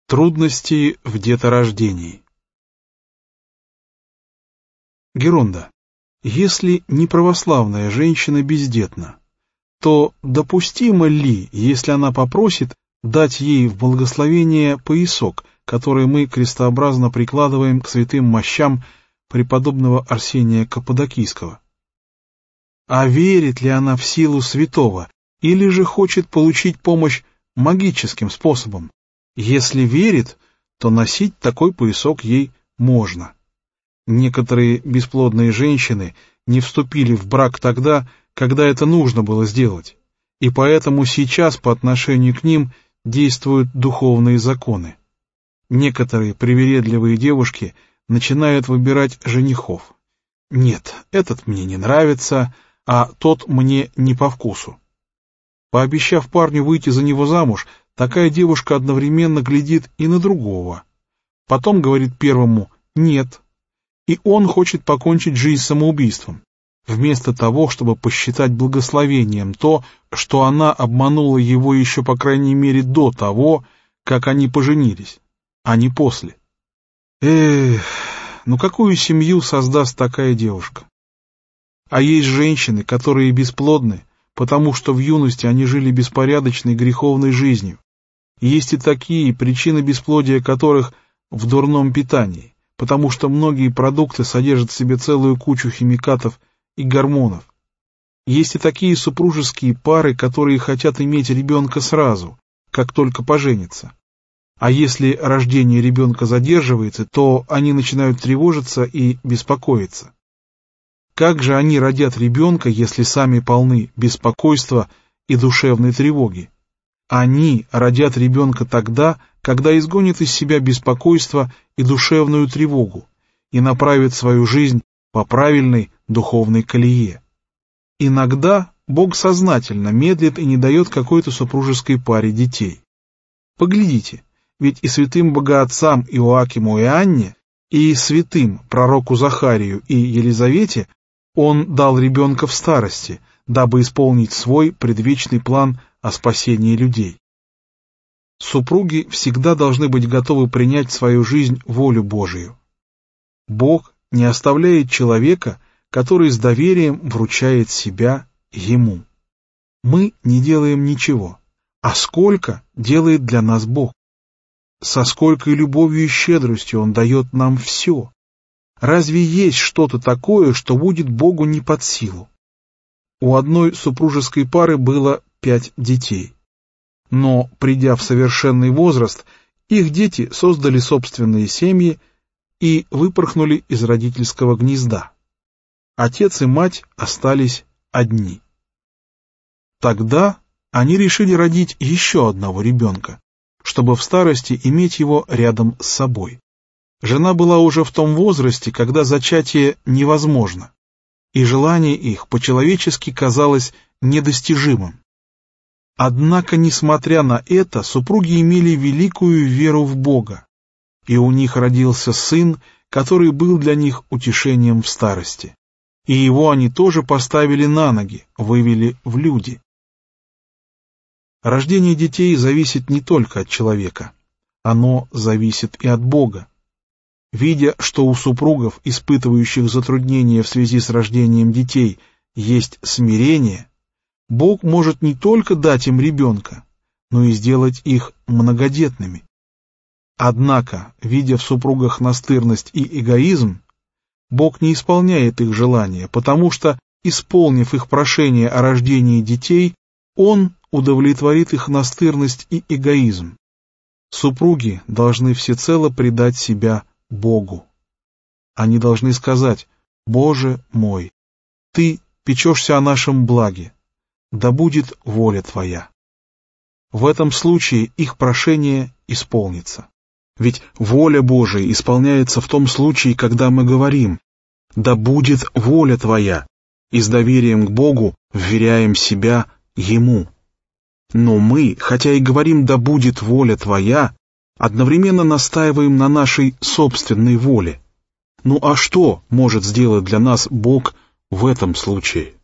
Трудности в деторождении. Геронда. Если неправославная женщина бездетна, то допустимо ли, если она попросит, дать ей в благословение поясок, который мы крестообразно прикладываем к святым мощам преподобного Арсения Каппадокийского? А верит ли она в силу святого, или же хочет получить помощь магическим способом? Если верит, то носить такой поясок ей можно. Некоторые бесплодные женщины не вступили в брак тогда, когда это нужно было сделать, и поэтому сейчас по отношению к ним действуют духовные законы. Некоторые привередливые девушки начинают выбирать женихов. Нет, этот мне не нравится, а тот мне не по вкусу. Пообещав парню выйти за него замуж, такая девушка одновременно глядит и на другого. Потом говорит первому «нет», и он хочет покончить жизнь самоубийством, вместо того, чтобы посчитать благословением то, что она обманула его еще по крайней мере до того, как они поженились, а не после. Ну какую семью создаст такая девушка? А есть женщины, которые бесплодны, потому что в юности они жили беспорядочной греховной жизнью. Есть и такие, причины бесплодия которых в дурном питании, потому что многие продукты содержат в себе целую кучу химикатов и гормонов. Есть и такие супружеские пары, которые хотят иметь ребенка сразу, как только поженятся. А если рождение ребенка задерживается, то они начинают тревожиться и беспокоиться. Как же они родят ребенка, если сами полны беспокойства и душевной тревоги? Они родят ребенка тогда, когда изгонят из себя беспокойство и душевную тревогу и направят свою жизнь по правильной духовной колее. Иногда Бог сознательно медлит и не дает какой-то супружеской паре детей. Поглядите, ведь и святым богоотцам Иоакиму и Анне, и святым пророку Захарию и Елизавете Он дал ребенка в старости, дабы исполнить свой предвечный план о спасении людей. Супруги всегда должны быть готовы принять в свою жизнь волю Божию. Бог не оставляет человека, который с доверием вручает себя Ему. Мы не делаем ничего, а сколько делает для нас Бог. Со сколькой любовью и щедростью Он дает нам все. Разве есть что-то такое, что будет Богу не под силу? У одной супружеской пары было 5 детей. Но, придя в совершенный возраст, их дети создали собственные семьи и выпорхнули из родительского гнезда. Отец и мать остались одни. Тогда они решили родить еще одного ребенка, чтобы в старости иметь его рядом с собой. Жена была уже в том возрасте, когда зачатие невозможно, и желание их по-человечески казалось недостижимым. Однако, несмотря на это, супруги имели великую веру в Бога, и у них родился сын, который был для них утешением в старости. И его они тоже поставили на ноги, вывели в люди. Рождение детей зависит не только от человека, оно зависит и от Бога. Видя, что у супругов, испытывающих затруднения в связи с рождением детей, есть смирение, Бог может не только дать им ребенка, но и сделать их многодетными. Однако, видя в супругах настырность и эгоизм, Бог не исполняет их желания, потому что, исполнив их прошение о рождении детей, Он удовлетворит их настырность и эгоизм. Супруги должны всецело предать себя Богу. Они должны сказать: «Боже мой, Ты печешься о нашем благе, да будет воля Твоя». В этом случае их прошение исполнится. Ведь воля Божия исполняется в том случае, когда мы говорим: «Да будет воля Твоя», и с доверием к Богу вверяем себя Ему. Но мы, хотя и говорим «да будет воля Твоя», одновременно настаиваем на нашей собственной воле. Ну а что может сделать для нас Бог в этом случае?